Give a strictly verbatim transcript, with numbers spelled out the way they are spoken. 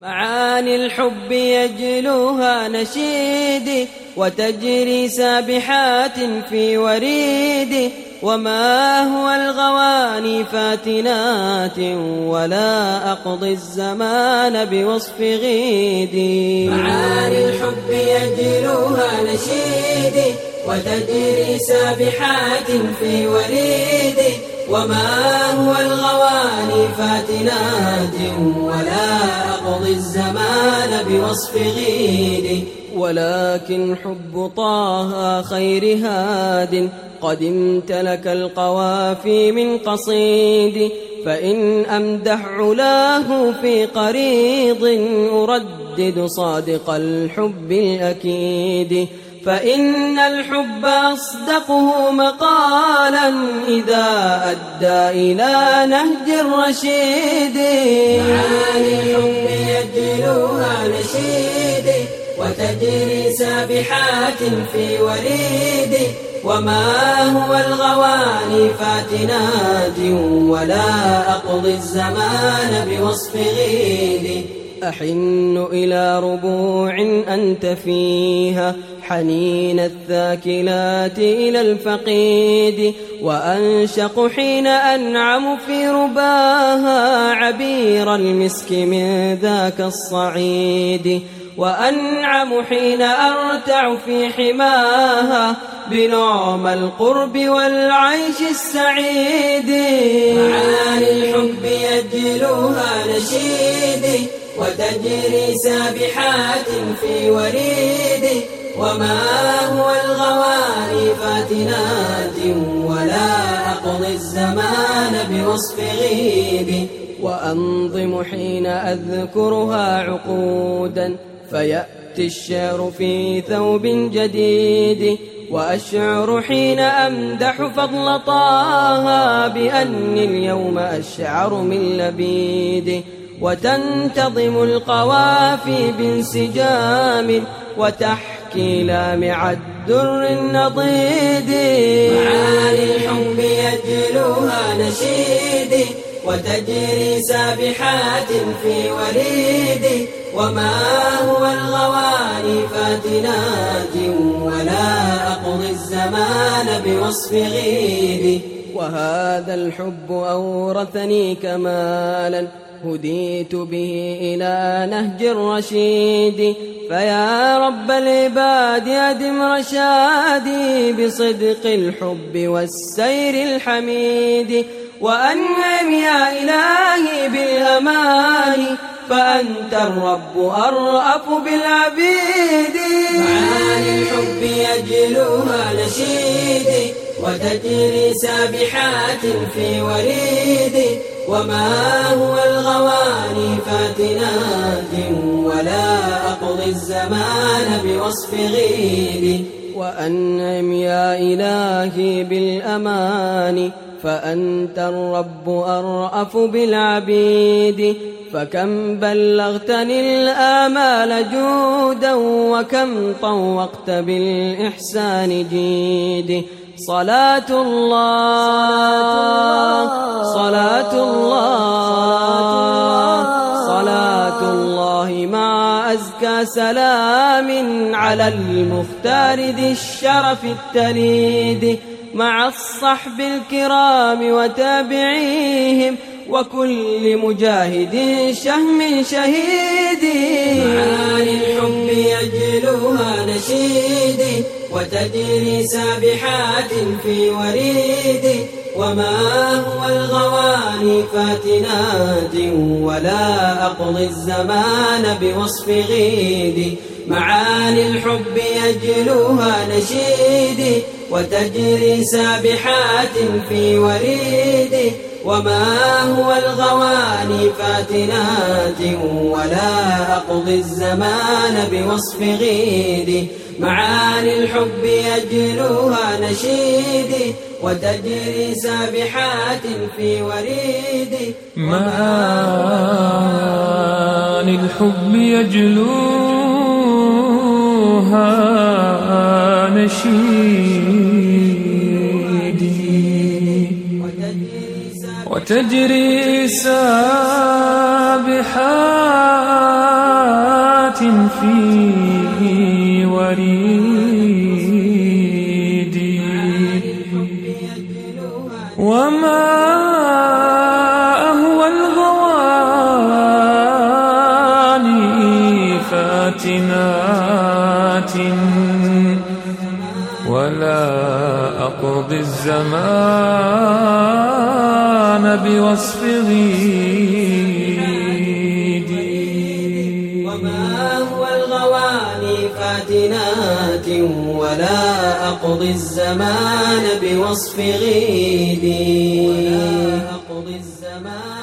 معاني الحب يجلوها نشيدي وتجري سابحات في وريدي، وما هو الغواني فاتنات ولا أقضي الزمان بوصف غيدي. معاني الحب يجلوها نشيدي وتجري سابحات في وريدي، وما هو الغواني فاتنات ولا أقضي الزمان بوصف غيدي. ولكن حب طه خير هاد قد امتلك القوافي من قصيد، فإن أمدح علاه في قريض أردد صادق الحب الأكيد، فإن الحب أصدقه مقالا إذا أدى إلى نهج الرشيد. معاني الحب يجلوها نشيدي وتجري سابحات في وريدي، وما هو الغواني فاتنات ولا أقضي الزمان بوصف غيدي. أحن إلى ربوع أنت فيها حنين الثاكلات إلى الفقيد، وأنشق حين أنعم في رباها عبير المسك من ذاك الصعيد، وأنعم حين أرتع في حماها بنعم القرب والعيش السعيد. معاني الحب يجلوها نشيدي وتجري سابحات في وريدي، وما هو الغواني فاتنات ولا أقضي الزمان بوصف غيدي. وأنظم حين أذكرها عقودا فيأتي الشعر في ثوب جديد، وأشعر حين أمدح فضل طه بأني اليوم أشعر من لبيد، وتنتظم القوافي بانسجام وتحكي لامع الدر النضيد. معاني الحب يجلوها نشيدي وتجري سابحات في وريدي، وما هو الغواني فاتنات ولا أقضي الزمان بوصف غيدي. وهذا الحب أورثني كمالا هديت به إلى نهج الرشيد، فيا رب العباد أدم رشادي بصدق الحب والسير الحميد، وأنعم يا إلهي بالأمان فأنت الرب أرأف بالعبيد. معاني الحب يجلوها نشيدي وتجري سابحات في وريدي، وما هو الغواني فاتنات ولا أقضي الزمان بوصف غيدي. وأنعم يا إلهي بالأمان فأنت الرب أرأف بالعبيد، فكم بلغتني الآمال جودا وكم طوقت بالإحسان جيدي. صلاة الله صلاة الله صلاة الله مع أزكى سلام على المختار ذي الشرف التليد، مع الصحب الكرام وتابعيهم وكل مجاهد شهم شهيد. معاني الحب يجلوها نشيدي وتجري سابحات في وريدي، وما هو الغواني فاتنات ولا أقضي الزمان بوصف غيدي. معاني الحب يجلوها نشيدي وتجري سابحات في وريدي، وما هو الغواني فاتنات ولا أقضي الزمان بوصف غيدي. معاني الحب يجلوها نشيدي وتجري سابحات في وريدي. معاني الحب يجلوها نشيدي وتجري سابحات فيه وريدي وما أهوى الغواني فاتنات ولا أقضي الزمان بوصف غيدي وما هو الغواني فاتنات ولا أقضي الزمان بوصف غيدي ولا أقضي الزمان